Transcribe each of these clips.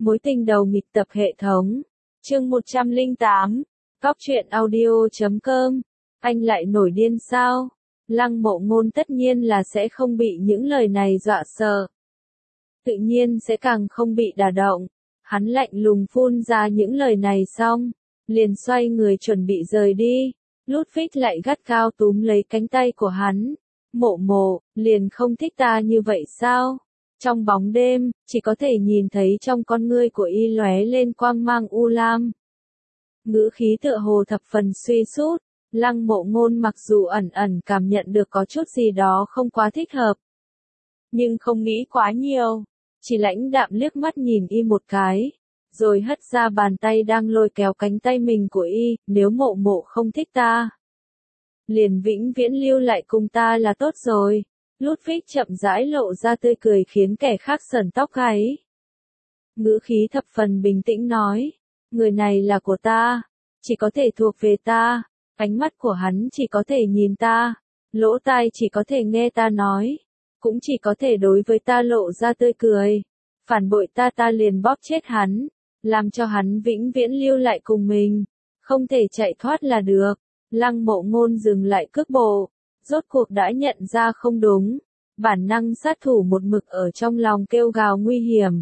Mối tình đầu nghịch tập hệ thống. Chương 108. Cóc truyện audio.com. Anh lại nổi điên sao? Lăng Mộ Ngôn tất nhiên là sẽ không bị những lời này dọa sợ. Tự nhiên sẽ càng không bị đả động. Hắn lạnh lùng phun ra những lời này xong, liền xoay người chuẩn bị rời đi. Ludwig lại gắt gao túm lấy cánh tay của hắn. Mộ Mộ, liền không thích ta như vậy sao? Trong bóng đêm, chỉ có thể nhìn thấy trong con ngươi của y lóe lên quang mang u lam. Ngữ khí tựa hồ thập phần suy sút. Lăng Mộ Ngôn mặc dù ẩn ẩn cảm nhận được có chút gì đó không quá thích hợp, nhưng không nghĩ quá nhiều, chỉ lãnh đạm liếc mắt nhìn y một cái, rồi hất ra bàn tay đang lôi kéo cánh tay mình của y. Nếu Mộ Mộ không thích ta, liền vĩnh viễn lưu lại cùng ta là tốt rồi. Ludwig chậm rãi lộ ra tươi cười khiến kẻ khác sởn tóc gáy. Ngữ khí thập phần bình tĩnh nói, người này là của ta, chỉ có thể thuộc về ta, ánh mắt của hắn chỉ có thể nhìn ta, lỗ tai chỉ có thể nghe ta nói, cũng chỉ có thể đối với ta lộ ra tươi cười. Phản bội ta, ta liền bóp chết hắn, làm cho hắn vĩnh viễn lưu lại cùng mình, không thể chạy thoát là được. Lăng Mộ Ngôn dừng lại cước bộ, rốt cuộc đã nhận ra không đúng, bản năng sát thủ một mực ở trong lòng kêu gào nguy hiểm.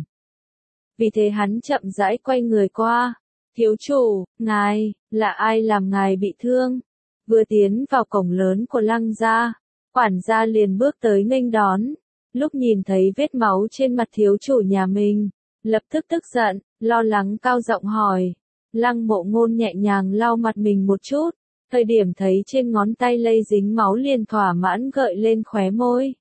Vì thế hắn chậm rãi quay người qua. Thiếu chủ, ngài, là ai làm ngài bị thương? Vừa tiến vào cổng lớn của Lăng gia, quản gia liền bước tới nghênh đón. Lúc nhìn thấy vết máu trên mặt thiếu chủ nhà mình, lập tức tức giận, lo lắng cao giọng hỏi. Lăng Mộ Ngôn nhẹ nhàng lau mặt mình một chút, thời điểm thấy trên ngón tay lây dính máu liền thỏa mãn gợi lên khóe môi.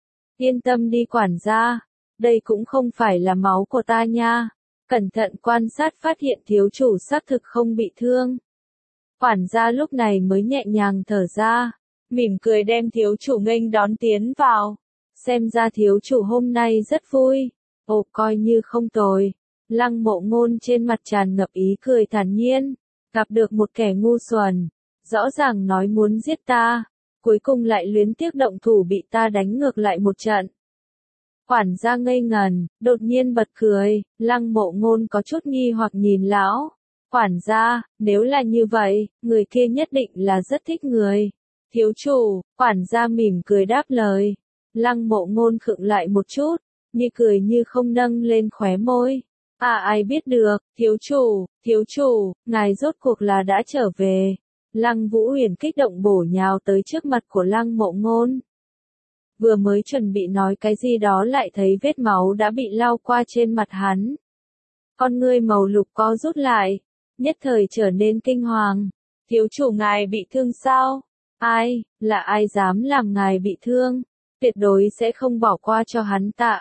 Yên tâm đi quản gia, đây cũng không phải là máu của ta nha. Cẩn thận quan sát phát hiện thiếu chủ xác thực không bị thương. Quản gia lúc này mới nhẹ nhàng thở ra, mỉm cười đem thiếu chủ nghênh đón tiến vào. Xem ra thiếu chủ hôm nay rất vui. Ồ, coi như không tồi. Lăng Mộ Ngôn trên mặt tràn ngập ý cười thản nhiên. Gặp được một kẻ ngu xuẩn, rõ ràng nói muốn giết ta, cuối cùng lại luyến tiếc động thủ bị ta đánh ngược lại một trận. Quản gia ngây ngần, đột nhiên bật cười. Lăng Mộ Ngôn có chút nghi hoặc nhìn lão. Quản gia, nếu là như vậy, người kia nhất định là rất thích người. Thiếu chủ, quản gia mỉm cười đáp lời. Lăng Mộ Ngôn khựng lại một chút, như cười như không nâng lên khóe môi. À, ai biết được, thiếu chủ, ngài rốt cuộc là đã trở về. Lăng Vũ Huyền kích động bổ nhào tới trước mặt của Lăng Mộ Ngôn. Vừa mới chuẩn bị nói cái gì đó lại thấy vết máu đã bị lau qua trên mặt hắn. Con ngươi màu lục co rút lại, nhất thời trở nên kinh hoàng. Thiếu chủ ngài bị thương sao? Ai, là ai dám làm ngài bị thương? Tuyệt đối sẽ không bỏ qua cho hắn ta.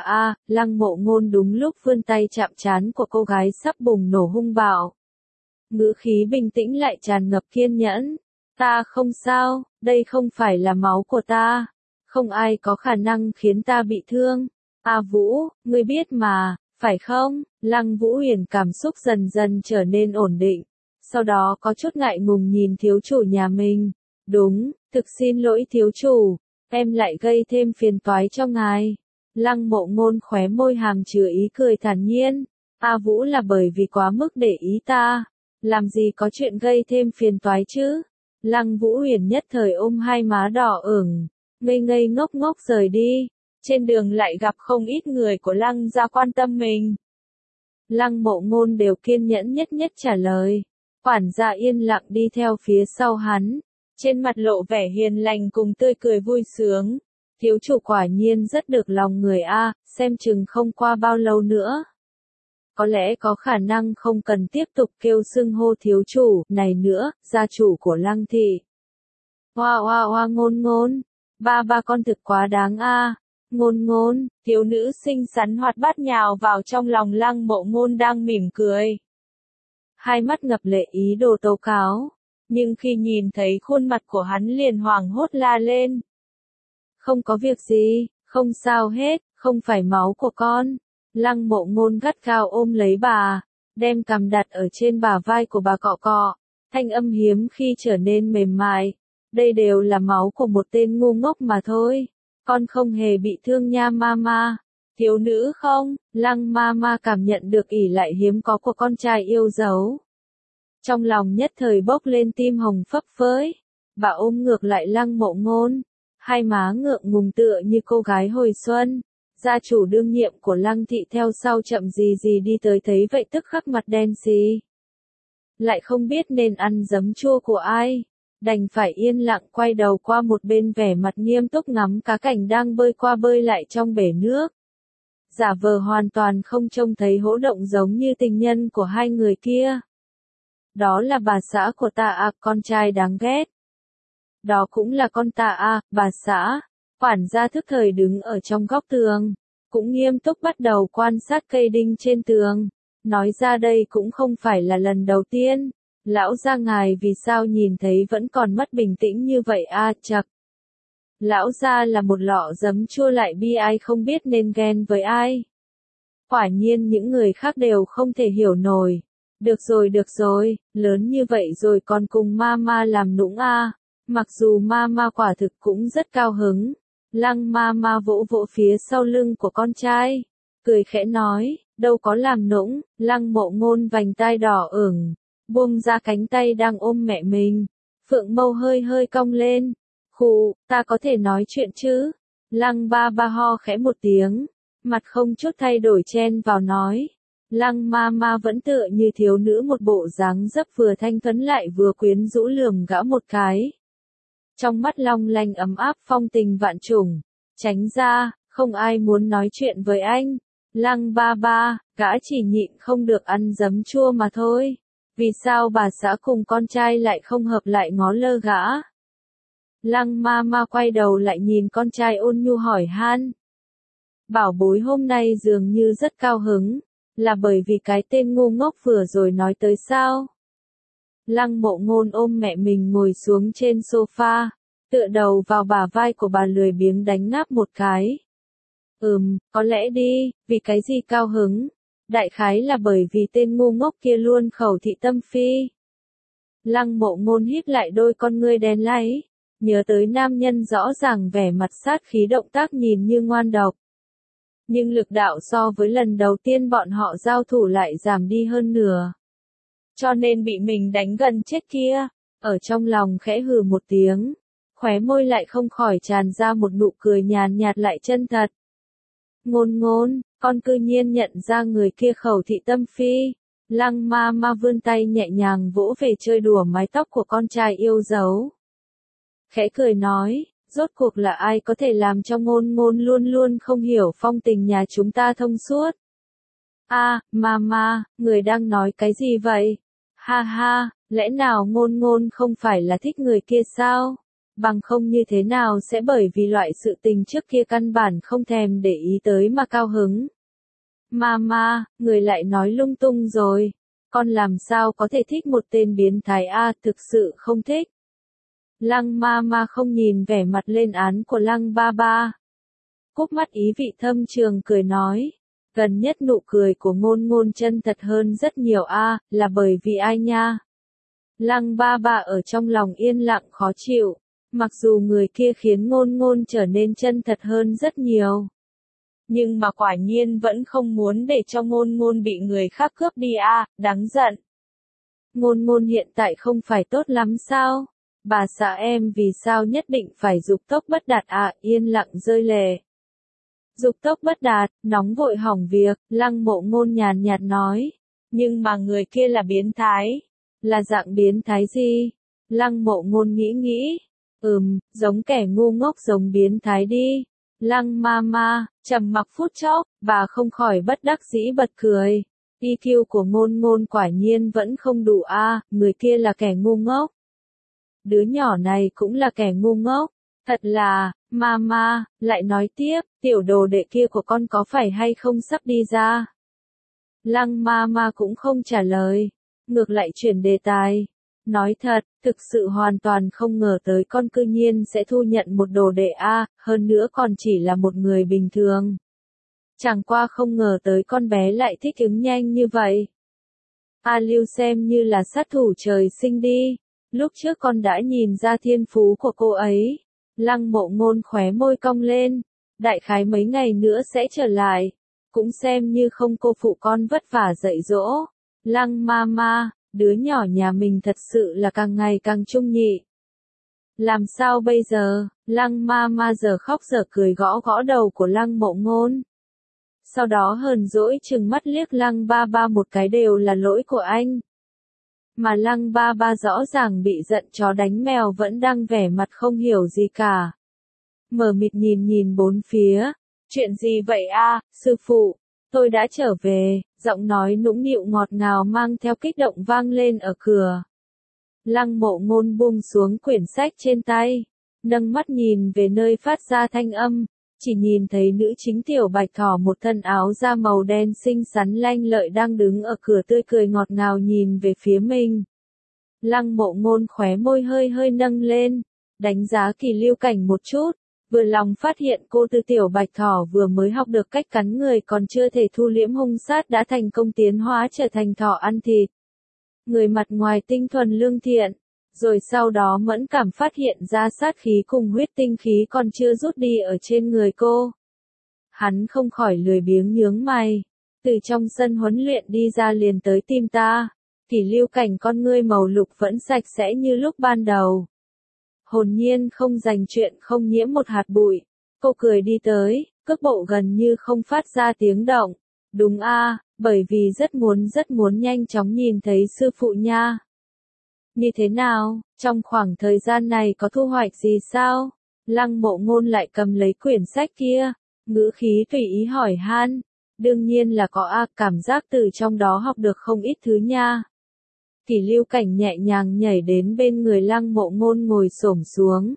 Lăng Mộ Ngôn đúng lúc vươn tay chạm trán của cô gái sắp bùng nổ hung bạo. Ngữ khí bình tĩnh lại tràn ngập kiên nhẫn. Ta không sao, đây không phải là máu của ta. Không ai có khả năng khiến ta bị thương. Vũ, ngươi biết mà, phải không? Lăng Vũ Huyền cảm xúc dần dần trở nên ổn định. Sau đó có chút ngại ngùng nhìn thiếu chủ nhà mình. Đúng, thực xin lỗi thiếu chủ, em lại gây thêm phiền toái cho ngài. Lăng Mộ Ngôn khóe môi hàm chứa ý cười thản nhiên. Vũ là bởi vì quá mức để ý ta. Làm gì có chuyện gây thêm phiền toái chứ? Lăng Vũ Huyền nhất thời ôm hai má đỏ ửng, ngây ngây ngốc ngốc rời đi. Trên đường lại gặp không ít người của Lăng gia quan tâm mình. Lăng Mộ Ngôn đều kiên nhẫn nhất nhất trả lời. Quản gia yên lặng đi theo phía sau hắn, trên mặt lộ vẻ hiền lành cùng tươi cười vui sướng. Thiếu chủ quả nhiên rất được lòng người xem chừng không qua bao lâu nữa. Có lẽ có khả năng không cần tiếp tục kêu xưng hô thiếu chủ này nữa, gia chủ của Lăng thị. Hoa Ngôn Ngôn, ba con thực quá đáng Ngôn Ngôn, thiếu nữ xinh xắn hoạt bát nhào vào trong lòng Lăng Mộ Ngôn đang mỉm cười. Hai mắt ngập lệ ý đồ tố cáo, nhưng khi nhìn thấy khuôn mặt của hắn liền hoảng hốt la lên. Không có việc gì, không sao hết, không phải máu của con. Lăng Mộ Ngôn gắt gao ôm lấy bà, đem cằm đặt ở trên bả vai của bà cọ cọ, thanh âm hiếm khi trở nên mềm mại. Đây đều là máu của một tên ngu ngốc mà thôi. Con không hề bị thương nha mama. Thiếu nữ không? Lăng ma ma cảm nhận được ỷ lại hiếm có của con trai yêu dấu. Trong lòng nhất thời bốc lên tim hồng phấp phới. Bà ôm ngược lại Lăng Mộ Ngôn. Hai má ngượng ngùng tựa như cô gái hồi xuân. Gia chủ đương nhiệm của Lăng thị theo sau chậm gì gì đi tới thấy vậy tức khắc mặt đen xì. Lại không biết nên ăn giấm chua của ai. Đành phải yên lặng quay đầu qua một bên vẻ mặt nghiêm túc ngắm cá cảnh đang bơi qua bơi lại trong bể nước. Giả vờ hoàn toàn không trông thấy hỗ động giống như tình nhân của hai người kia. Đó là bà xã của ta à, con trai đáng ghét. Đó cũng là con ta à, bà xã. Quản gia thức thời đứng ở trong góc tường, cũng nghiêm túc bắt đầu quan sát cây đinh trên tường. Nói ra đây cũng không phải là lần đầu tiên. Lão gia ngài vì sao nhìn thấy vẫn còn mất bình tĩnh như vậy à, chậc. Lão gia là một lọ giấm chua lại bi ai không biết nên ghen với ai. Quả nhiên những người khác đều không thể hiểu nổi. Được rồi, lớn như vậy rồi còn cùng mama làm nũng à. Mặc dù mama quả thực cũng rất cao hứng. Lăng mama vỗ vỗ phía sau lưng của con trai. Cười khẽ nói, đâu có làm nũng. Lăng Mộ Ngôn vành tai đỏ ửng, buông ra cánh tay đang ôm mẹ mình. Phượng mâu hơi hơi cong lên. Khụ, ta có thể nói chuyện chứ? Lăng ba ba ho khẽ một tiếng. Mặt không chút thay đổi chen vào nói. Lăng ma ma vẫn tựa như thiếu nữ một bộ dáng dấp vừa thanh tuấn lại vừa quyến rũ lườm gã một cái. Trong mắt long lanh ấm áp phong tình vạn trùng. Tránh ra, không ai muốn nói chuyện với anh. Lăng ba ba, gã chỉ nhịn không được ăn giấm chua mà thôi. Vì sao bà xã cùng con trai lại không hợp lại ngó lơ gã? Lăng ma ma quay đầu lại nhìn con trai ôn nhu hỏi han. Bảo bối hôm nay dường như rất cao hứng. Là bởi vì cái tên ngu ngốc vừa rồi nói tới sao? Lăng Mộ Ngôn ôm mẹ mình ngồi xuống trên sofa, tựa đầu vào bả vai của bà lười biếng đánh ngáp một cái. Có lẽ đi, vì cái gì cao hứng? Đại khái là bởi vì tên ngu ngốc kia luôn khẩu thị tâm phi. Lăng Mộ Ngôn híp lại đôi con ngươi đen láy, nhớ tới nam nhân rõ ràng vẻ mặt sát khí động tác nhìn như ngoan độc. Nhưng lực đạo so với lần đầu tiên bọn họ giao thủ lại giảm đi hơn nửa. Cho nên bị mình đánh gần chết kia, ở trong lòng khẽ hừ một tiếng, khóe môi lại không khỏi tràn ra một nụ cười nhàn nhạt lại chân thật. Ngôn Ngôn, con cư nhiên nhận ra người kia khẩu thị tâm phi. Lăng ma ma vươn tay nhẹ nhàng vỗ về chơi đùa mái tóc của con trai yêu dấu. Khẽ cười nói. Rốt cuộc là ai có thể làm cho Ngôn Ngôn luôn luôn không hiểu phong tình nhà chúng ta thông suốt? Mama, người đang nói cái gì vậy? Ha ha, lẽ nào Ngôn Ngôn không phải là thích người kia sao? Bằng không như thế nào sẽ bởi vì loại sự tình trước kia căn bản không thèm để ý tới mà cao hứng? Mama, người lại nói lung tung rồi. Con làm sao có thể thích một tên biến thái thực sự không thích. Lăng ma ma không nhìn vẻ mặt lên án của lăng ba ba. Cúp mắt ý vị thâm trường cười nói. Gần nhất nụ cười của Ngôn Ngôn chân thật hơn rất nhiều là bởi vì ai nha? Lăng ba ba ở trong lòng yên lặng khó chịu. Mặc dù người kia khiến Ngôn Ngôn trở nên chân thật hơn rất nhiều. Nhưng mà quả nhiên vẫn không muốn để cho Ngôn Ngôn bị người khác cướp đi đáng giận. Ngôn Ngôn hiện tại không phải tốt lắm sao? Bà xã em vì sao nhất định phải dục tốc bất đạt yên lặng rơi lệ. Dục tốc bất đạt, nóng vội hỏng việc, Lăng Mộ Ngôn nhàn nhạt nói. Nhưng mà người kia là biến thái. Là dạng biến thái gì? Lăng Mộ Ngôn nghĩ. Giống kẻ ngu ngốc giống biến thái đi. Lăng ma ma, trầm mặc phút chốc, bà không khỏi bất đắc dĩ bật cười. EQ của Ngôn Ngôn quả nhiên vẫn không đủ người kia là kẻ ngu ngốc. Đứa nhỏ này cũng là kẻ ngu ngốc. Thật là, mama, lại nói tiếp, tiểu đồ đệ kia của con có phải hay không sắp đi ra? Lăng mama cũng không trả lời, ngược lại chuyển đề tài. Nói thật, thực sự hoàn toàn không ngờ tới con cư nhiên sẽ thu nhận một đồ đệ hơn nữa còn chỉ là một người bình thường. Chẳng qua không ngờ tới con bé lại thích ứng nhanh như vậy. Lưu xem như là sát thủ trời sinh đi. Lúc trước con đã nhìn ra thiên phú của cô ấy. Lăng Mộ Ngôn khóe môi cong lên. đại khái mấy ngày nữa sẽ trở lại, cũng xem như không cô phụ con vất vả dạy dỗ. Lăng Mama, đứa nhỏ nhà mình thật sự là càng ngày càng trung nhị. Làm sao bây giờ? Lăng Mama giờ khóc giờ cười gõ gõ đầu của Lăng Mộ Ngôn. Sau đó hờn dỗi trừng mắt liếc Lăng Ba Ba một cái, đều là lỗi của anh. Mà Lăng Ba Ba rõ ràng bị giận chó đánh mèo vẫn đang vẻ mặt không hiểu gì cả. Mờ mịt nhìn bốn phía. Chuyện gì vậy a, sư phụ? Tôi đã trở về, giọng nói nũng nịu ngọt ngào mang theo kích động vang lên ở cửa. Lăng Mộ Ngôn buông xuống quyển sách trên tay, nâng mắt nhìn về nơi phát ra thanh âm, chỉ nhìn thấy nữ chính Tiểu Bạch Thỏ một thân áo da màu đen xinh xắn lanh lợi đang đứng ở cửa tươi cười ngọt ngào nhìn về phía mình. Lăng Mộ Ngôn khóe môi hơi hơi nâng lên, đánh giá Kỳ Lưu Cảnh một chút, vừa lòng phát hiện cô từ Tiểu Bạch Thỏ vừa mới học được cách cắn người còn chưa thể thu liễm hung sát đã thành công tiến hóa trở thành thỏ ăn thịt. Người mặt ngoài tinh thuần lương thiện, rồi sau đó mẫn cảm phát hiện ra sát khí cùng huyết tinh khí còn chưa rút đi ở trên người cô. Hắn không khỏi lười biếng nhướng mày, từ trong sân huấn luyện đi ra liền tới tìm ta. Kỳ Lưu Cảnh con ngươi màu lục vẫn sạch sẽ như lúc ban đầu. Hồn nhiên không dành chuyện không nhiễm một hạt bụi. Cô cười đi tới, cước bộ gần như không phát ra tiếng động. Đúng a, bởi vì rất muốn nhanh chóng nhìn thấy sư phụ nha. Như thế nào, trong khoảng thời gian này có thu hoạch gì sao? Lăng Mộ Ngôn lại cầm lấy quyển sách kia, ngữ khí tùy ý hỏi han. Đương nhiên là có a, cảm giác từ trong đó học được không ít thứ nha. Kỳ Lưu Cảnh nhẹ nhàng nhảy đến bên người Lăng Mộ Ngôn ngồi xổm xuống.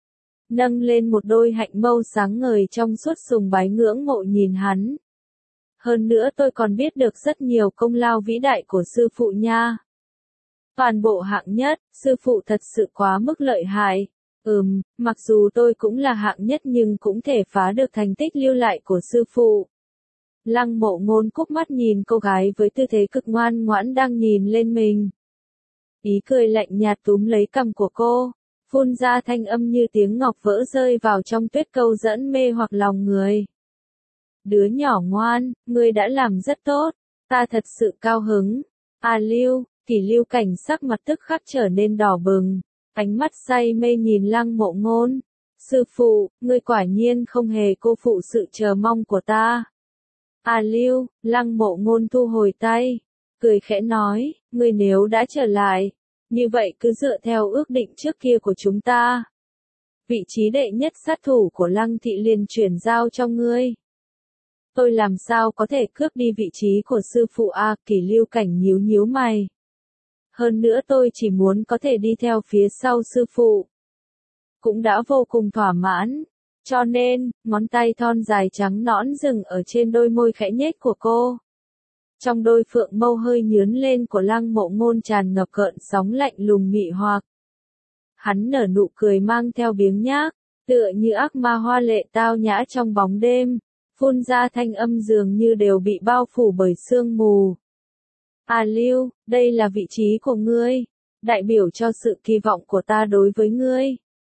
Nâng lên một đôi hạnh mâu sáng ngời trong suốt sùng bái ngưỡng mộ nhìn hắn. Hơn nữa tôi còn biết được rất nhiều công lao vĩ đại của sư phụ nha. Toàn bộ hạng nhất, sư phụ thật sự quá mức lợi hại. Mặc dù tôi cũng là hạng nhất nhưng cũng thể phá được thành tích lưu lại của sư phụ. Lăng Mộ Ngôn cúp mắt nhìn cô gái với tư thế cực ngoan ngoãn đang nhìn lên mình. Ý cười lạnh nhạt túm lấy cằm của cô, phun ra thanh âm như tiếng ngọc vỡ rơi vào trong tuyết câu dẫn mê hoặc lòng người. Đứa nhỏ ngoan, ngươi đã làm rất tốt, ta thật sự cao hứng. Lưu, Kỳ Lưu Cảnh sắc mặt tức khắc trở nên đỏ bừng, ánh mắt say mê nhìn Lăng Mộ Ngôn. Sư phụ, ngươi quả nhiên không hề cô phụ sự chờ mong của ta. Lưu, Lăng Mộ Ngôn thu hồi tay, cười khẽ nói, ngươi nếu đã trở lại, như vậy cứ dựa theo ước định trước kia của chúng ta. Vị trí đệ nhất sát thủ của Lăng thị liền chuyển giao cho ngươi. Tôi làm sao có thể cướp đi vị trí của sư phụ a? Kỳ Lưu Cảnh nhíu mày. Hơn nữa tôi chỉ muốn có thể đi theo phía sau sư phụ. Cũng đã vô cùng thỏa mãn. Cho nên, ngón tay thon dài trắng nõn dừng ở trên đôi môi khẽ nhếch của cô. Trong đôi phượng mâu hơi nhướn lên của Lăng Mộ Ngôn tràn ngập gợn sóng lạnh lùng mị hoặc. Hắn nở nụ cười mang theo biếng nhác, tựa như ác ma hoa lệ tao nhã trong bóng đêm, phun ra thanh âm dường như đều bị bao phủ bởi sương mù. Lưu, đây là vị trí của ngươi, đại biểu cho sự kỳ vọng của ta đối với ngươi.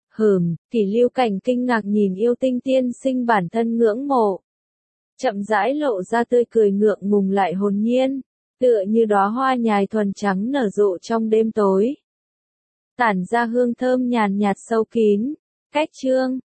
Kỳ Lưu Cảnh kinh ngạc nhìn yêu tinh tiên sinh bản thân ngưỡng mộ. Chậm rãi lộ ra tươi cười ngượng ngùng lại hồn nhiên, tựa như đóa hoa nhài thuần trắng nở rộ trong đêm tối. Tản ra hương thơm nhàn nhạt sâu kín. Cách chương